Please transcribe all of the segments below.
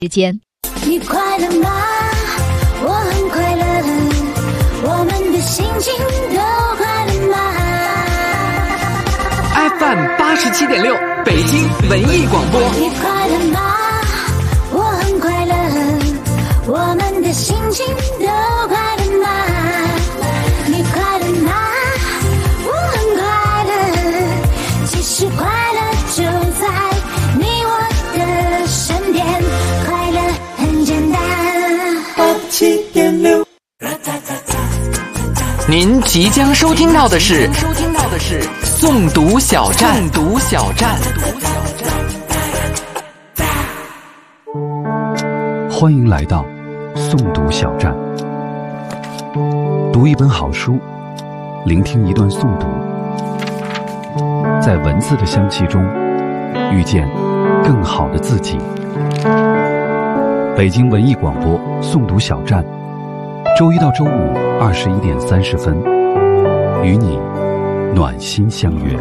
时间。 你快乐吗？我很快乐，我们的心情都快乐吗？ FM 87.6北京文艺广播。 你快乐吗？我很快乐，我们的心情都快乐吗？你快乐吗？我很快乐，其实快乐就在你我的身边，快乐很简单。87.6。 您即将收听到的是诵读小站。 欢迎来到诵读小站，读一本好书，聆听一段诵读，在文字的香气中遇见更好的自己。北京文艺广播诵读小站，周一到周五21点30分，与你暖心相约。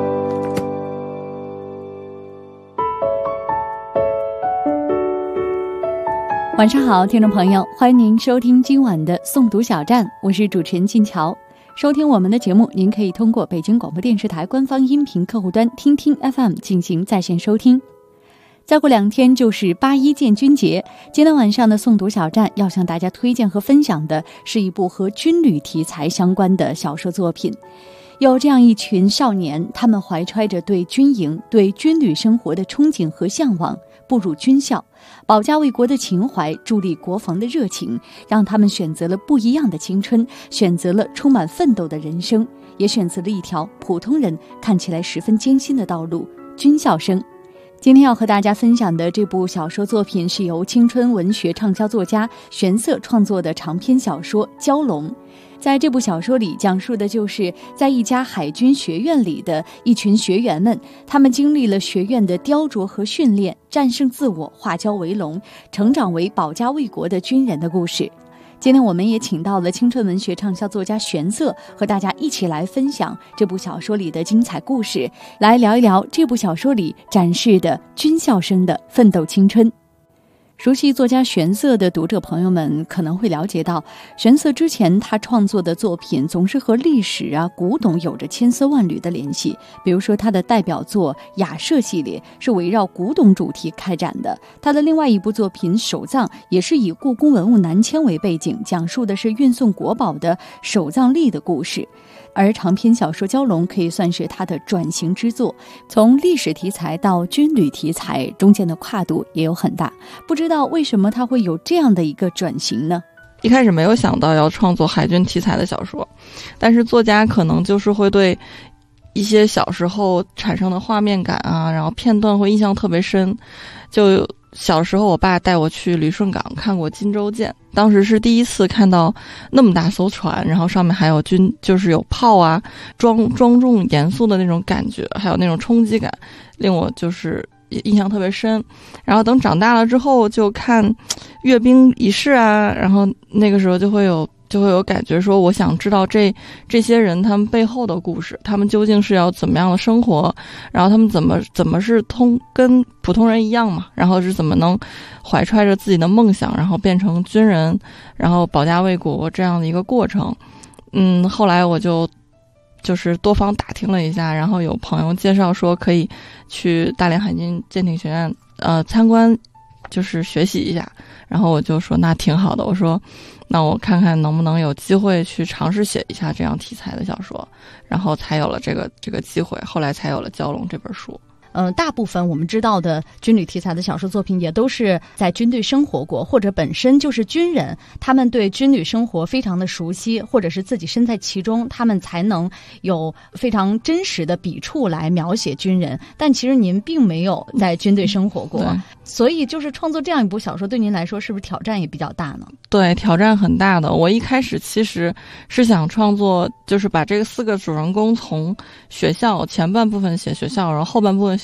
晚上好，听众朋友，欢迎您收听今晚的诵读小站，我是主持人静乔。收听我们的节目，您可以通过北京广播电视台官方音频客户端听听 FM 进行在线收听。再过2天就是8·1建军节，今天晚上的诵读小站要向大家推荐和分享的是一部和军旅题材相关的小说作品。有这样一群少年，他们怀揣着对军营、对军旅生活的憧憬和向往，步入军校，保家卫国的情怀，助力国防的热情，让他们选择了不一样的青春，选择了充满奋斗的人生，也选择了一条普通人看起来十分艰辛的道路——军校生。今天要和大家分享的这部小说作品是由青春文学畅销作家玄色创作的长篇小说《蛟龙》。在这部小说里，讲述的就是在一家海军学院里的一群学员们，他们经历了学院的雕琢和训练，战胜自我，化蛟为龙，成长为保家卫国的军人的故事。今天我们也请到了青春文学畅销作家玄色，和大家一起来分享这部小说里的精彩故事，来聊一聊这部小说里展示的军校生的奋斗青春。熟悉作家玄色的读者朋友们可能会了解到，玄色之前他创作的作品总是和历史古董有着千丝万缕的联系。比如说他的代表作《雅舍》系列是围绕古董主题开展的，他的另外一部作品《守藏》也是以故宫文物南迁为背景，讲述的是运送国宝的守藏吏的故事。而长篇小说《蛟龙》可以算是他的转型之作，从历史题材到军旅题材中间的跨度也有很大。不知道为什么他会有这样的一个转型呢？ 一开始没有想到要创作海军题材的小说，但是作家可能就是会对一些小时候产生的画面感然后片段会印象特别深。就小时候我爸带我去旅顺港看过金州舰，当时是第一次看到那么大艘船，然后上面还有就是有炮庄重严肃的那种感觉，还有那种冲击感，令我就是印象特别深。然后等长大了之后就看阅兵仪式然后那个时候就会有感觉，说我想知道这些人他们背后的故事，他们究竟是要怎么样的生活，然后他们怎么是跟普通人一样嘛，然后是怎么能怀揣着自己的梦想，然后变成军人，然后保家卫国这样的一个过程。后来我就是多方打听了一下，然后有朋友介绍说可以去大连海军舰艇学院参观，就是学习一下。然后我就说那挺好的，我说那我看看能不能有机会去尝试写一下这样题材的小说，然后才有了这个机会，后来才有了《蛟龙》这本书。 大部分我们知道的军旅题材的小说作品也都是在军队生活过，或者本身就是军人，他们对军旅生活非常的熟悉，或者是自己身在其中，他们才能有非常真实的笔触来描写军人。但其实您并没有在军队生活过，所以就是创作这样一部小说对您来说是不是挑战也比较大呢？ 对，挑战很大的。我一开始其实是想创作，就是把这个4个主人公从学校前半部分写学校，然后后半部分写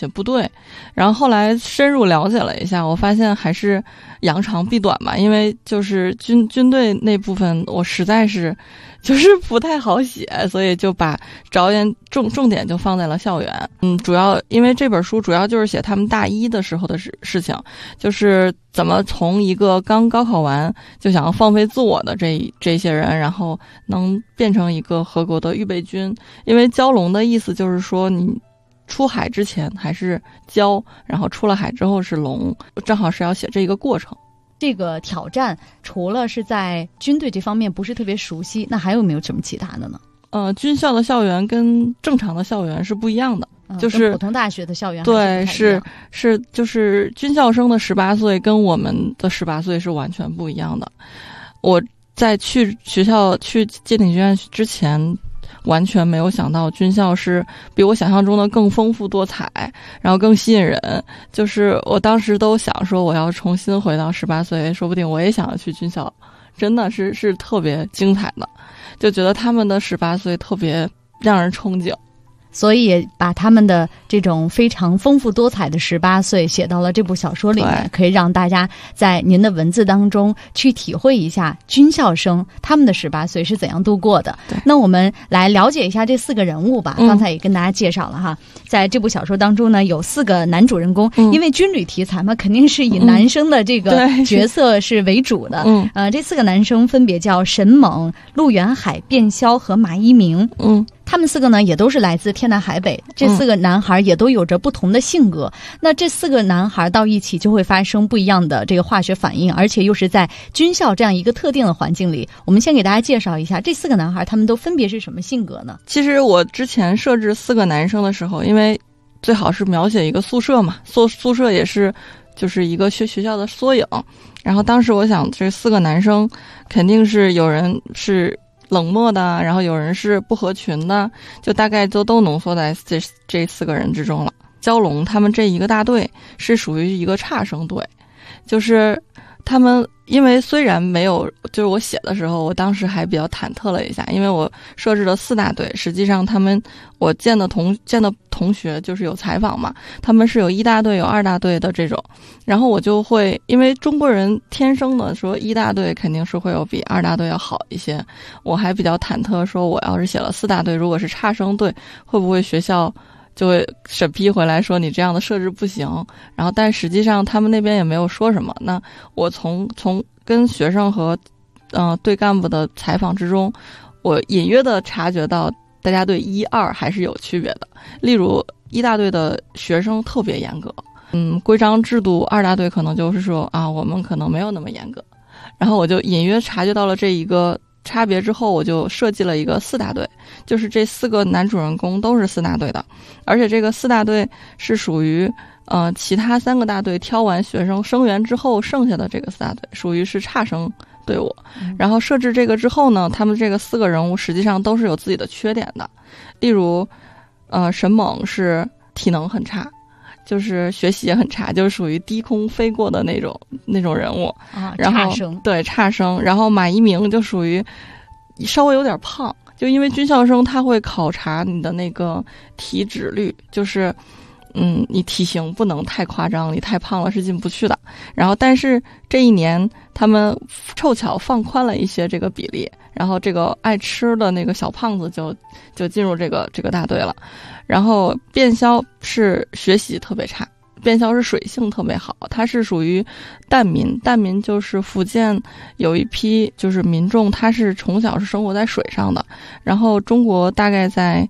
且不对。然后后来深入了解了一下，我发现还是扬长避短吧，因为就是军队那部分我实在是就是不太好写，所以就把着眼重点就放在了校园。主要因为这本书主要就是写他们大一的时候的事情，就是怎么从一个刚高考完就想要放飞自我的这些人，然后能变成一个合格的预备军。因为蛟龙的意思就是说你出海之前还是蛟，然后出了海之后是龙，正好是要写这一个过程。 这个挑战除了是在军队这方面不是特别熟悉，那还有没有什么其他的呢？ 军校的校园跟正常的校园是不一样的，就是跟普通大学的校园对是就是军校生的18岁跟我们的18岁是完全不一样的。我在去学校去舰艇学院之前完全没有想到军校是比我想象中的更丰富多彩，然后更吸引人。就是我当时都想说我要重新回到18岁，说不定我也想要去军校，真的是特别精彩的，就觉得他们的18岁特别让人憧憬。 所以也把他们的这种非常丰富多彩的18岁写到了这部小说里面，可以让大家在您的文字当中去体会一下军校生他们的18岁是怎样度过的。那我们来了解一下这4个人物吧。刚才也跟大家介绍了哈，在这部小说当中呢，有4个男主人公，因为军旅题材嘛，肯定是以男生的这个角色是为主的。这4个男生分别叫沈猛、陆元海、卞肖和马一鸣。他们4个呢也都是来自天南海北，这4个男孩也都有着不同的性格。那这4个男孩到一起就会发生不一样的这个化学反应，而且又是在军校这样一个特定的环境里。我们先给大家介绍一下这4个男孩他们都分别是什么性格呢？ 其实我之前设置4个男生的时候，因为最好是描写一个宿舍嘛，宿舍也是就是一个学校的缩影。然后当时我想这4个男生肯定是有人是冷漠的，然后有人是不合群的，就大概都浓缩在这4个人之中了。蛟龙他们这一个大队是属于一个差生队，就是他们因为虽然没有，就是我写的时候我当时还比较忐忑了一下，因为我设置了4大队，实际上我见的同学就是有采访嘛，他们是有1大队有2大队的这种，然后我就会因为中国人天生的说1大队肯定是会有比2大队要好一些，我还比较忐忑说我要是写了4大队，如果是差生队会不会学校就会审批回来说你这样的设置不行。然后但实际上他们那边也没有说什么。那我从跟学生和队干部的采访之中，我隐约的察觉到大家对1、2还是有区别的。例如1大队的学生特别严格，规章制度2大队可能就是说啊我们可能没有那么严格。然后我就隐约察觉到了这一个差别之后，我就设计了一个4大队，就是这4个男主人公都是4大队的，而且这个4大队是属于其他3个大队挑完学生生源之后剩下的这个4大队属于是差生队伍。然后设置这个之后呢，他们这个4个人物实际上都是有自己的缺点的。例如沈猛是体能很差，就是学习也很差，就是属于低空飞过的那种人物啊，然后差生。 对，差生。然后马一鸣就属于稍微有点胖，就因为军校生他会考察你的那个体脂率，就是你体型不能太夸张，你太胖了是进不去的。然后但是这一年他们凑巧放宽了一些这个比例，然后这个爱吃的那个小胖子就进入这个大队了。然后卞肖是学习特别差，卞肖是水性特别好，他是属于疍民就是福建有一批就是民众，他是从小是生活在水上的。然后中国大概在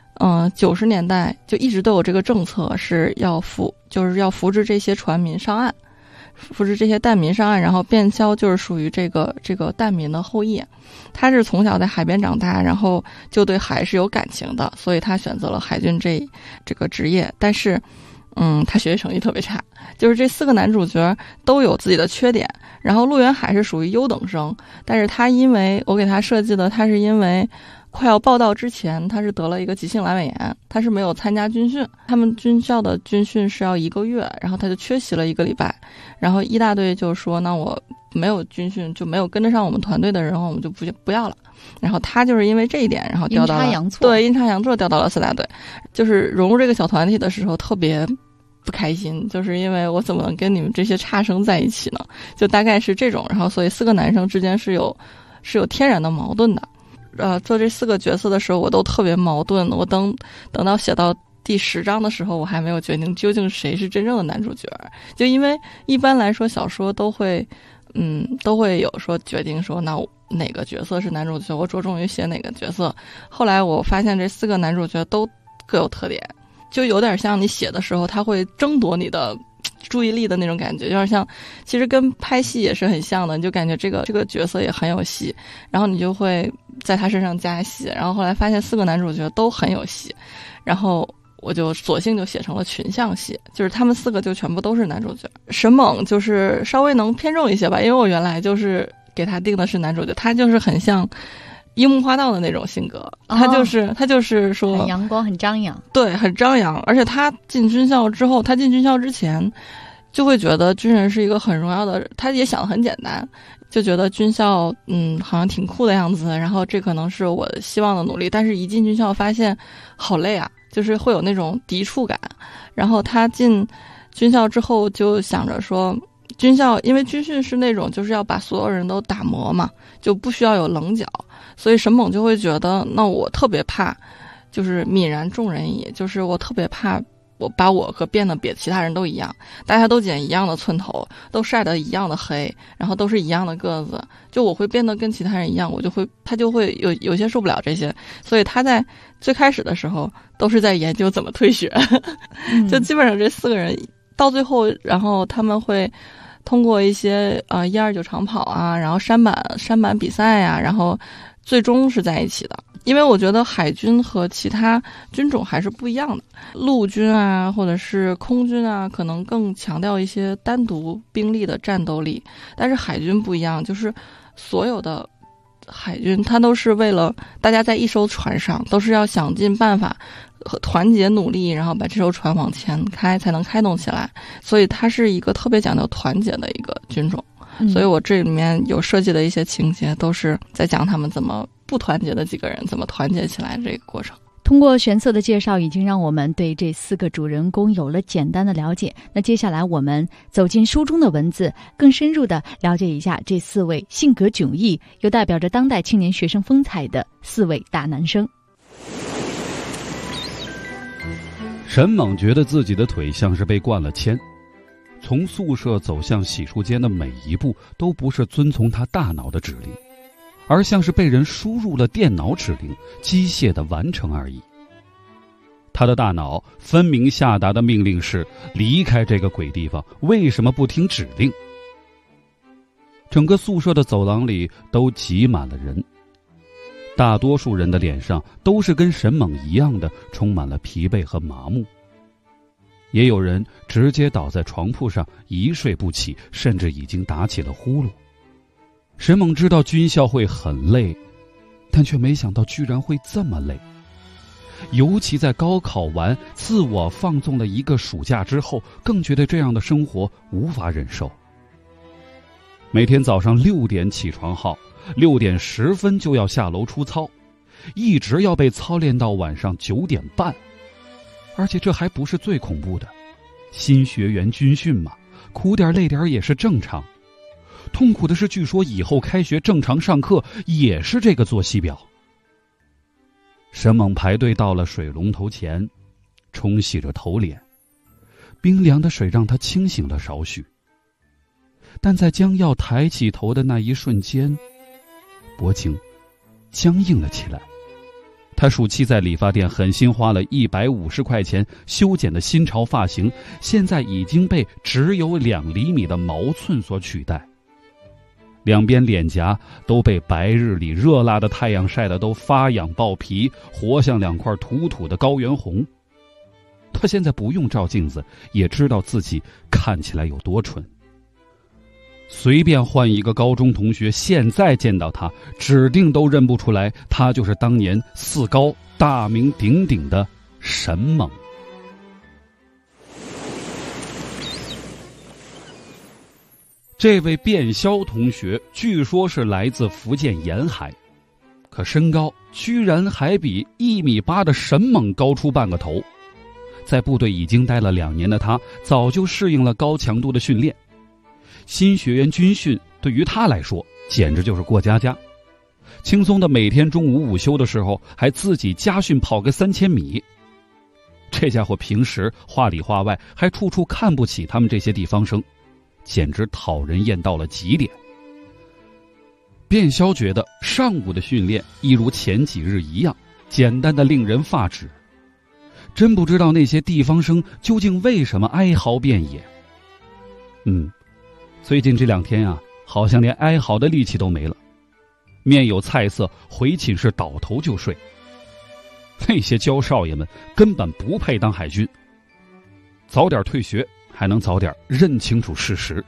90年代就一直都有这个政策，是要扶植这些船民上岸，扶植这些疍民上岸。然后卞肖就是属于这个疍民的后裔，他是从小在海边长大，然后就对海是有感情的，所以他选择了海军这个职业。但是他学习成绩特别差，就是这4个男主角都有自己的缺点。然后陆元海是属于优等生，但是他因为我给他设计的，他是因为快要报到之前他是得了一个急性阑尾炎，他是没有参加军训，他们军校的军训是要1个月，然后他就缺席了1个礼拜。然后1大队就说那我没有军训，就没有跟得上我们团队的人，然后我们就不要了。然后他就是因为这一点，然后调到了阴差阳错调到了4大队，就是融入这个小团体的时候特别不开心，就是因为我怎么能跟你们这些差生在一起呢？就大概是这种，然后所以4个男生之间是有天然的矛盾的。做这4个角色的时候，我都特别矛盾。我等到写到第10章的时候，我还没有决定究竟谁是真正的男主角。就因为一般来说小说都会有说决定说那哪个角色是男主角，我着重于写哪个角色。后来我发现这4个男主角都各有特点，就有点像你写的时候他会争夺你的注意力的那种感觉，有点像，其实跟拍戏也是很像的，你就感觉这个角色也很有戏，然后你就会在他身上加戏，然后后来发现4个男主角都很有戏，然后我就索性就写成了群像戏，就是他们4个就全部都是男主角。沈猛就是稍微能偏重一些吧，因为我原来就是给他定的是男主角，他就是很像樱木花道的那种性格，他就是说很阳光，很张扬， 对，很张扬。而且他进军校之前，就会觉得军人是一个很荣耀的，他也想得很简单，就觉得军校好像挺酷的样子，然后这可能是我希望的努力。但是一进军校发现好累啊，就是会有那种抵触感。然后他进军校之后就想着说，军校因为军训是那种就是要把所有人都打磨嘛，就不需要有棱角，所以沈猛就会觉得，那我特别怕就是泯然众人矣，就是我特别怕我把我和变得比其他人都一样，大家都剪一样的寸头，都晒得一样的黑，然后都是一样的个子，就我会变得跟其他人一样，他就会有些受不了这些，所以他在最开始的时候都是在研究怎么退学就基本上这4个人到最后，然后他们会通过一些129长跑啊，然后山板比赛啊，然后最终是在一起的。因为我觉得海军和其他军种还是不一样的，陆军啊或者是空军啊可能更强调一些单独兵力的战斗力，但是海军不一样，就是所有的海军它都是为了大家在一艘船上都是要想尽办法和团结努力，然后把这艘船往前开才能开动起来，所以它是一个特别讲究团结的一个军种。所以我这里面有设计的一些情节都是在讲他们怎么不团结的几个人怎么团结起来这个过程。 通过玄色的介绍，已经让我们对这4个主人公有了简单的了解。那接下来我们走进书中的文字，更深入的了解一下这4位性格迥异又代表着当代青年学生风采的4位大男生。 沈猛觉得自己的腿像是被灌了铅，从宿舍走向洗漱间的每一步都不是遵从他大脑的指令，而像是被人输入了电脑指令，机械的完成而已。他的大脑分明下达的命令是离开这个鬼地方，为什么不听指令？整个宿舍的走廊里都挤满了人，大多数人的脸上都是跟沈猛一样的充满了疲惫和麻木，也有人直接倒在床铺上一睡不起，甚至已经打起了呼噜。沈猛知道军校会很累，但却没想到居然会这么累，尤其在高考完自我放纵了一个暑假之后，更觉得这样的生活无法忍受。每天早上6点起床号，6点10分就要下楼出操，一直要被操练到晚上9点半。而且这还不是最恐怖的，新学员军训嘛，苦点累点也是正常。痛苦的是，据说以后开学正常上课也是这个作息表。沈猛排队到了水龙头前，冲洗着头脸，冰凉的水让他清醒了少许。但在将要抬起头的那一瞬间，脖颈僵硬了起来。他暑期在理发店狠心花了150块钱修剪的新潮发型，现在已经被只有2厘米的毛寸所取代。两边脸颊都被白日里热辣的太阳晒得都发痒爆皮，活像2块土土的高原红。他现在不用照镜子，也知道自己看起来有多蠢。随便换一个高中同学，现在见到他，指定都认不出来，他就是当年4高大名鼎鼎的沈猛。这位卞潇同学据说是来自福建沿海，可身高居然还比1.8米的沈猛高出半个头。 在部队已经待了2年的他，早就适应了高强度的训练。新学员军训对于他来说简直就是过家家，轻松的每天中午午休的时候还自己家训跑个3000米。这家伙平时话里话外还处处看不起他们这些地方生，简直讨人厌到了极点。卞肖觉得上午的训练一如前几日一样，简单的令人发指。真不知道那些地方生究竟为什么哀嚎遍野。最近这2天啊，好像连哀嚎的力气都没了。面有菜色，回寝室倒头就睡。那些焦少爷们根本不配当海军，早点退学还能早点认清楚事实。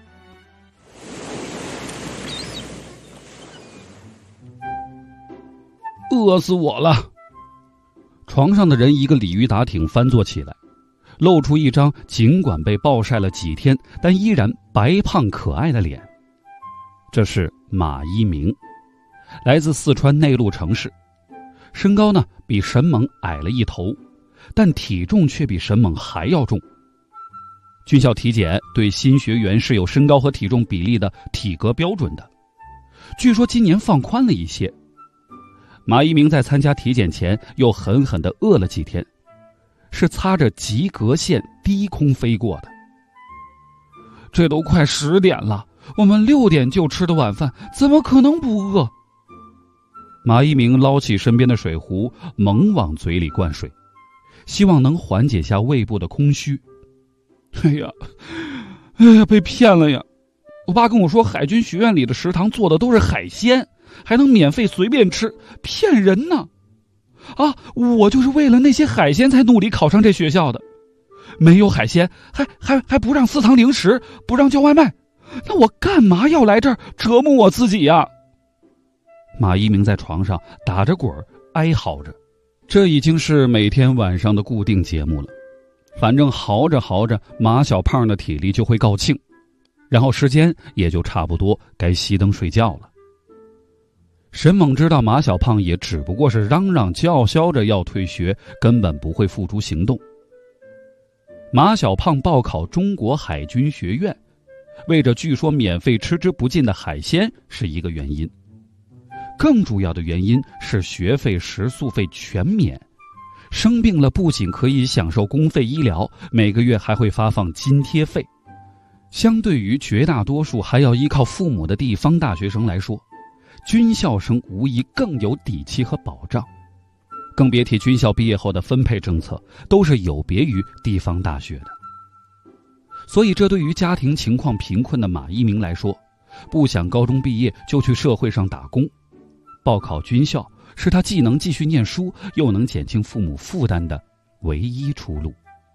饿死我了！床上的人一个鲤鱼打挺翻坐起来，露出一张尽管被暴晒了几天但依然白胖可爱的脸。这是马一鸣，来自四川内陆城市，身高呢比沈猛矮了1头，但体重却比沈猛还要重。军校体检对新学员是有身高和体重比例的体格标准的，据说今年放宽了一些。马一鸣在参加体检前又狠狠地饿了几天，是擦着及格线低空飞过的。这都快10点了，我们6点就吃的晚饭，怎么可能不饿？马一鸣捞起身边的水壶，猛往嘴里灌水，希望能缓解下胃部的空虚。哎呀，被骗了呀！我爸跟我说，海军学院里的食堂做的都是海鲜，还能免费随便吃，骗人呢！啊，我就是为了那些海鲜才努力考上这学校的。没有海鲜，还不让私藏零食，不让叫外卖，那我干嘛要来这儿折磨我自己呀？马一鸣在床上打着滚哀嚎着，这已经是每天晚上的固定节目了。反正嚎着嚎着，马小胖的体力就会告罄，然后时间也就差不多该熄灯睡觉了。沈猛知道马小胖也只不过是嚷嚷叫嚣着要退学，根本不会付诸行动。马小胖报考中国海军学院，为着据说免费吃之不尽的海鲜是一个原因，更主要的原因是学费食宿费全免，生病了不仅可以享受公费医疗，每个月还会发放津贴费。相对于绝大多数还要依靠父母的地方大学生来说，军校生无疑更有底气和保障，更别提军校毕业后的分配政策都是有别于地方大学的。所以这对于家庭情况贫困的马一鸣来说，不想高中毕业就去社会上打工，报考军校是他既能继续念书又能减轻父母负担的唯一出路。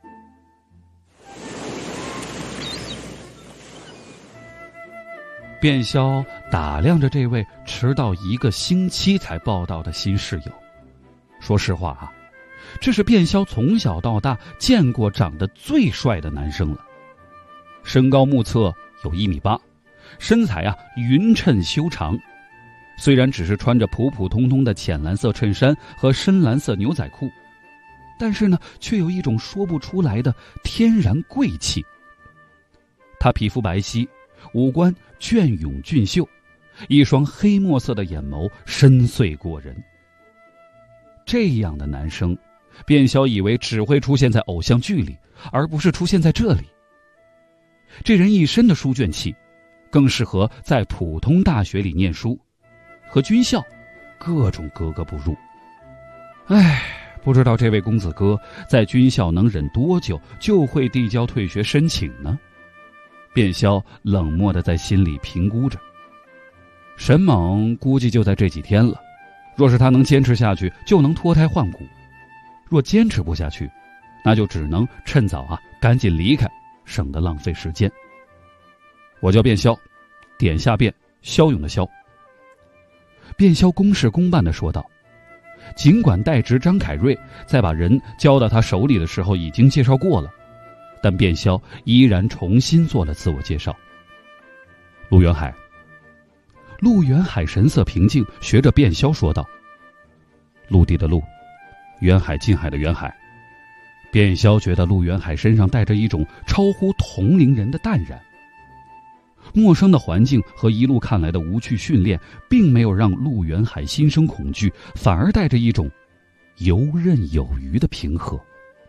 卞肖打量着这位迟到1个星期才报到的新室友，说实话啊，这是卞肖从小到大见过长得最帅的男生了。身高目测有1.8米，身材啊匀称修长，虽然只是穿着普普通通的浅蓝色衬衫和深蓝色牛仔裤，但是呢却有一种说不出来的天然贵气。他皮肤白皙，五官隽永俊秀，一双黑墨色的眼眸深邃过人。这样的男生，卞肖以为只会出现在偶像剧里，而不是出现在这里。这人一身的书卷气，更适合在普通大学里念书，和军校各种格格不入。不知道这位公子哥在军校能忍多久就会递交退学申请呢？卞肖冷漠地在心里评估着。沈猛估计就在这几天了，若是他能坚持下去，就能脱胎换骨；若坚持不下去，那就只能趁早赶紧离开，省得浪费时间。我叫卞肖，点下卞，骁勇的骁。卞肖公事公办地说道。尽管代职张凯瑞在把人交到他手里的时候已经介绍过了，但卞肖依然重新做了自我介绍。陆元海。陆元海神色平静，学着卞肖说道：陆地的陆，远海近海的远海， 卞潇觉得陆元海身上带着一种超乎同龄人的淡然。陌生的环境和一路看来的无趣训练，并没有让陆元海心生恐惧，反而带着一种游刃有余的平和。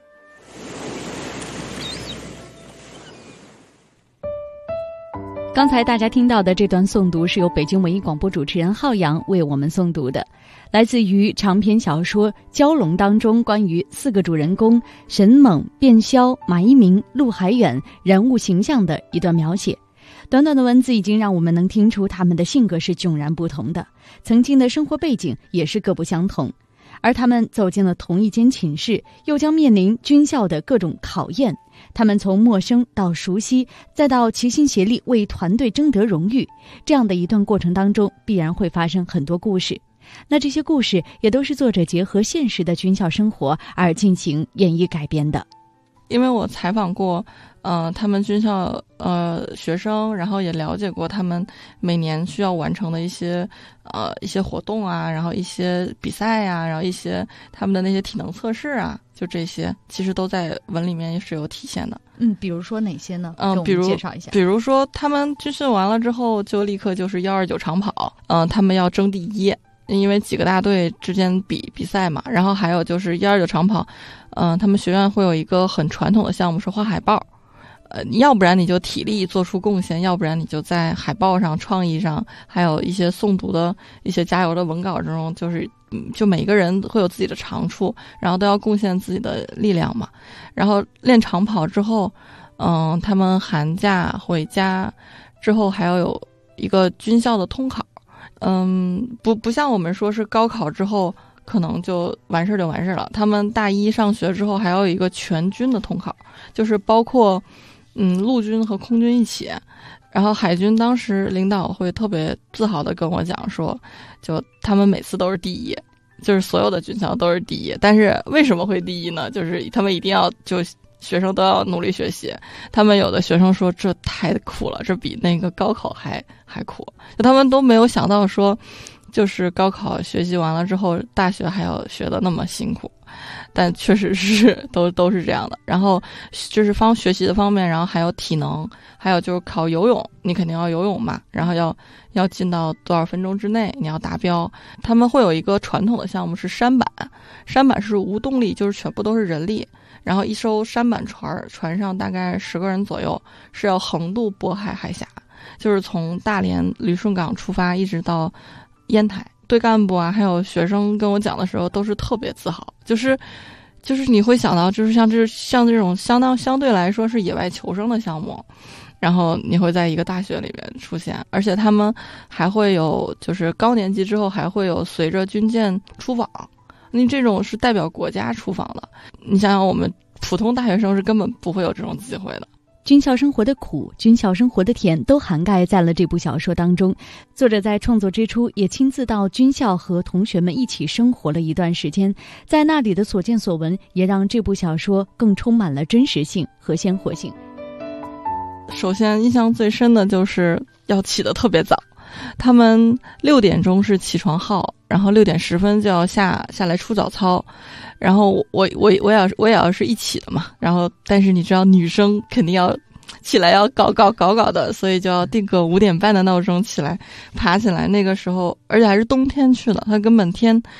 刚才大家听到的这段诵读是由北京文艺广播主持人浩洋为我们诵读的，来自于长篇小说《蛟龙》当中关于4个主人公沈猛、卞潇、马一鸣、陆海远人物形象的一段描写。短短的文字已经让我们能听出他们的性格是迥然不同的，曾经的生活背景也是各不相同，而他们走进了同一间寝室，又将面临军校的各种考验。他们从陌生到熟悉，再到齐心协力为团队争得荣誉，这样的一段过程当中必然会发生很多故事。那这些故事也都是作者结合现实的军校生活而进行演绎改编的。 因为我采访过他们军校学生，然后也了解过他们每年需要完成的一些活动啊，然后一些比赛啊，然后一些他们的那些体能测试啊，就这些其实都在文里面也是有体现的。 比如说哪些呢？给我们介绍一下。 比如说他们军训完了之后就立刻就是129长跑，他们要争第一，因为几个大队之间比赛嘛。然后还有就是129长跑，他们学院会有一个很传统的项目是画海报，要不然你就体力做出贡献，要不然你就在海报上、创意上，还有一些诵读的一些加油的文稿之中，就每个人会有自己的长处，然后都要贡献自己的力量嘛。然后练长跑之后，他们寒假回家之后还要有一个军校的通考，不像我们说是高考之后可能就完事了。他们大一上学之后还有一个全军的通考，就是包括陆军和空军一起。然后海军当时领导会特别自豪地跟我讲说，就他们每次都是第一，就是所有的军校都是第一。但是为什么会第一呢？就是他们一定要学生都要努力学习。他们有的学生说这太苦了，这比那个高考还苦。就他们都没有想到说，就是高考学习完了之后，大学还要学得那么辛苦。但确实是都是这样的。然后就是学习的方面，然后还有体能，还有就是考游泳，你肯定要游泳嘛，然后要进到多少分钟之内你要达标。他们会有一个传统的项目是舢板，舢板是无动力，就是全部都是人力，然后一艘舢板船上大概10个人左右，是要横渡渤海海峡，就是从大连旅顺港出发一直到烟台。对干部啊，还有学生跟我讲的时候，都是特别自豪，就是你会想到，就是像这种相对来说是野外求生的项目，然后你会在一个大学里边出现，而且他们还会有，就是高年级之后还会有随着军舰出访，你这种是代表国家出访的。你想想，我们普通大学生是根本不会有这种机会的。 军校生活的苦，军校生活的甜，都涵盖在了这部小说当中。作者在创作之初也亲自到军校和同学们一起生活了一段时间，在那里的所见所闻也让这部小说更充满了真实性和鲜活性。 首先印象最深的就是要起得特别早，他们6点钟是起床号，然后6点10分就要下来出早操。然后我也要是一起的嘛，然后但是你知道女生肯定要起来要搞的，所以就要定个5点半的闹钟起来爬起来。那个时候而且还是冬天去的，它根本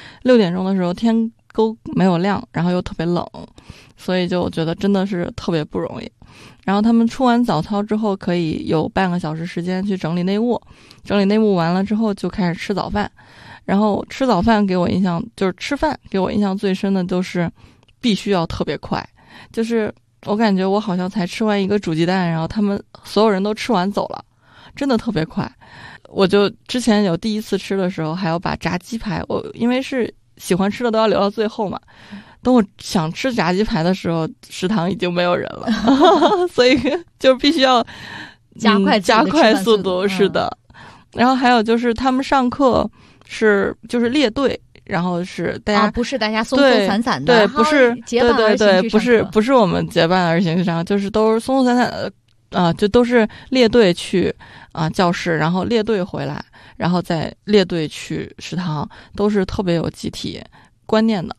6点钟的时候天都没有亮，然后又特别冷，所以就我觉得真的是特别不容易。然后他们出完早操之后可以有半个小时时间去整理内务，整理内务完了之后就开始吃早饭。然后吃早饭给我印象就是吃饭给我印象最深的就是必须要特别快，就是我感觉我好像才吃完一个煮鸡蛋，然后他们所有人都吃完走了，真的特别快。我就之前有第一次吃的时候还要把炸鸡排，我因为是喜欢吃的都要留到最后嘛，等我想吃炸鸡排的时候食堂已经没有人了所以就必须要加快速度。是的。然后还有就是他们上课就是列队，然后是大家、 不是大家松松散散的， 对，不是结伴而行去上课， 不是我们结伴而行去上，就是都是松松散散的就都是列队去教室，然后列队回来，然后再列队去食堂，都是特别有集体观念的。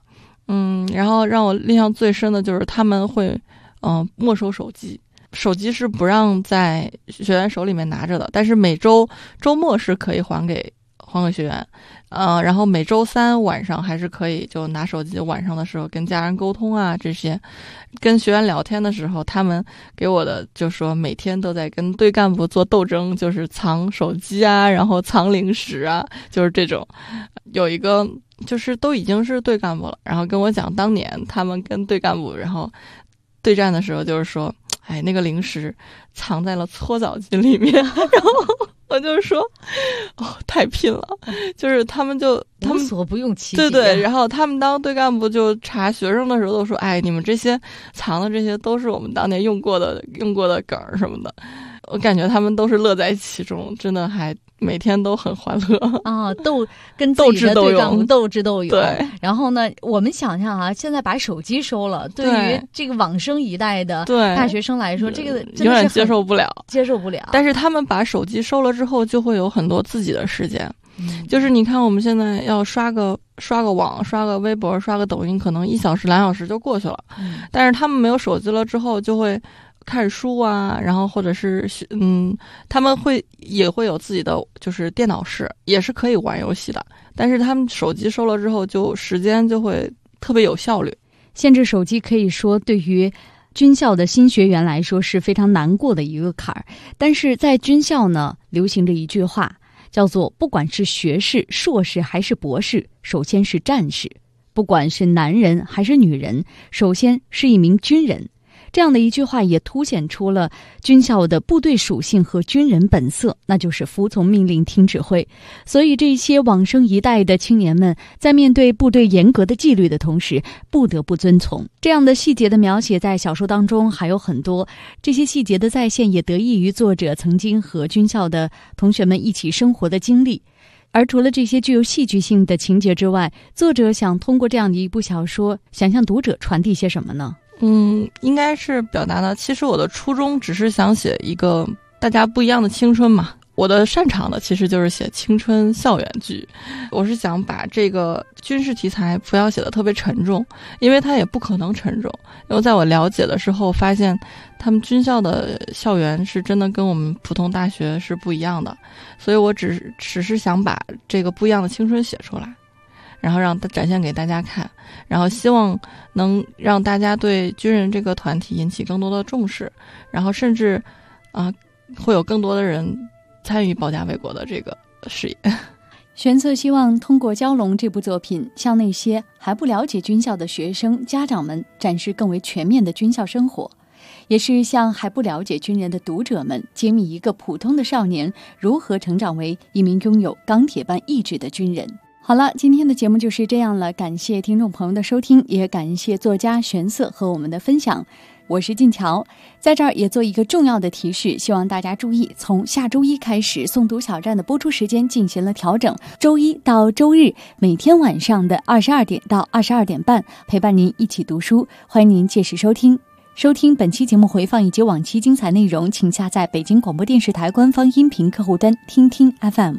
然后让我印象最深的就是他们会没收手机。手机是不让在学员手里面拿着的，但是每周末是可以还给学员，然后每周3晚上还是可以就拿手机，晚上的时候跟家人沟通啊，这些跟学员聊天的时候，他们给我的就说每天都在跟队干部做斗争，就是藏手机啊，然后藏零食啊，就是这种。有一个就是都已经是队干部了，然后跟我讲当年他们跟队干部然后对战的时候，就是说那个零食藏在了搓澡巾里面，然后我就说太拼了，就是他们无所不用其极。 对，然后他们当队干部就查学生的时候都说你们这些藏的这些都是我们当年用过的梗什么的，我感觉他们都是乐在其中，真的还每天都很欢乐啊，跟自己的队干部斗智斗勇。 对， 然后呢，我们想象啊，现在把手机收了，对于这个往生一代的大学生来说，这个真的是永远接受不了。但是他们把手机收了之后，就会有很多自己的时间。就是你看，我们现在要刷个网，刷个微博，刷个抖音，可能1小时2小时就过去了。但是他们没有手机了之后，就会看书啊，然后或者是他们也会有自己的就是电脑室，也是可以玩游戏的。但是他们手机收了之后，就时间就会特别有效率。 限制手机可以说对于军校的新学员来说是非常难过的一个坎儿。但是在军校呢，流行着一句话，叫做不管是学士、硕士还是博士，首先是战士；不管是男人还是女人，首先是一名军人。这样的一句话也凸显出了军校的部队属性和军人本色，那就是服从命令、听指挥。所以这些往生一代的青年们在面对部队严格的纪律的同时，不得不遵从。这样的细节的描写在小说当中还有很多，这些细节的再现也得益于作者曾经和军校的同学们一起生活的经历。而除了这些具有戏剧性的情节之外，作者想通过这样的一部小说，想向读者传递些什么呢？ 应该是表达的，其实我的初衷只是想写一个大家不一样的青春嘛。我的擅长的其实就是写青春校园剧，我是想把这个军事题材不要写得特别沉重，因为它也不可能沉重。因为在我了解的时候发现，他们军校的校园是真的跟我们普通大学是不一样的，所以我只是想把这个不一样的青春写出来，然后让展现给大家看，然后希望能让大家对军人这个团体引起更多的重视，然后甚至会有更多的人参与保家卫国的这个事业。 玄策希望通过《蛟龙》这部作品，向那些还不了解军校的学生、家长们展示更为全面的军校生活，也是向还不了解军人的读者们揭秘一个普通的少年如何成长为一名拥有钢铁般意志的军人。好了，今天的节目就是这样了，感谢听众朋友的收听，也感谢作家玄策和我们的分享。我是静乔，在这儿也做一个重要的提示，希望大家注意，从下周一开始，诵读小站的播出时间进行了调整，周一到周日每天晚上的22点到22点半，陪伴您一起读书，欢迎您届时收听。收听本期节目回放以及往期精彩内容，请下载北京广播电视台官方音频客户端听听 FM。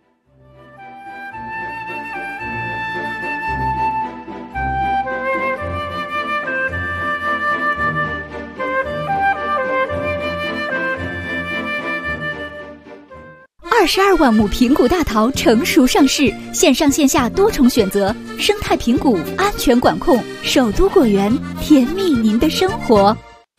22万亩平谷大桃成熟上市，线上线下多重选择，生态平谷，安全管控，首都果园，甜蜜您的生活。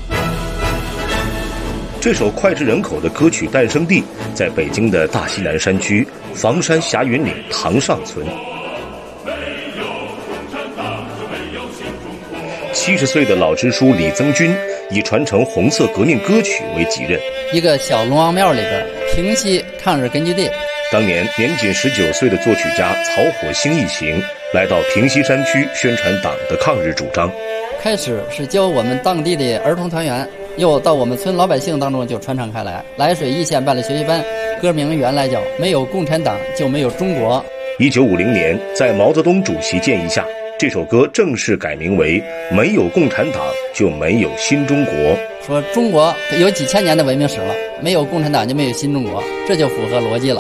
这首脍炙人口的歌曲诞生地在北京的大西南山区房山霞云岭塘上村。70岁的老支书李增军以传承红色革命歌曲为己任。 一个小龙王庙里边，平西抗日根据地。 当年年仅19岁的作曲家曹火星一行来到平西山区宣传党的抗日主张。 开始是教我们当地的儿童团员，又到我们村老百姓当中就传唱开来。涞水一线办了学习班，歌名原来叫没有共产党就没有中国。 1950年，在毛泽东主席建议下，这首歌正式改名为没有共产党就没有新中国。 说中国有几千年的文明史了，没有共产党就没有新中国，这就符合逻辑了。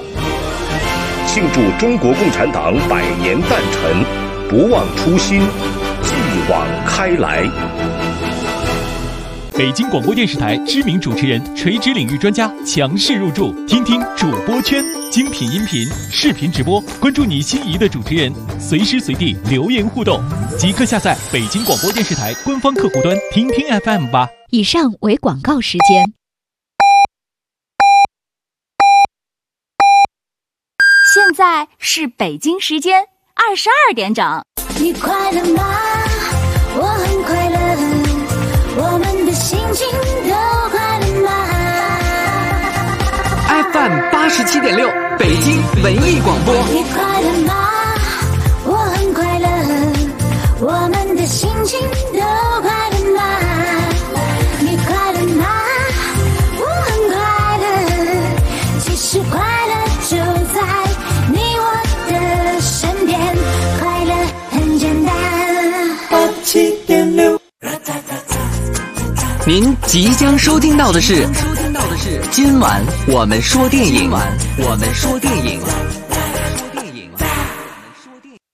庆祝中国共产党100年诞辰，不忘初心，继网开来。 北京广播电视台知名主持人、垂直领域专家强势入驻，听听主播圈，精品音频、视频直播，关注你心仪的主持人，随时随地留言互动，即刻下载北京广播电视台官方客户端听听 FM 吧。 以上为广告时间。 现在是北京时间22点整。 你快乐吗？我很快乐，我们的心情都快乐吗 ？FM 87.6，北京文艺广播。 你快乐吗？我很快乐，我们的心情都快乐吗？你快乐吗？我很快乐，其实快乐就在你我的身边，快乐很简单。87.6。 您即将收听到的是今晚我们说电影。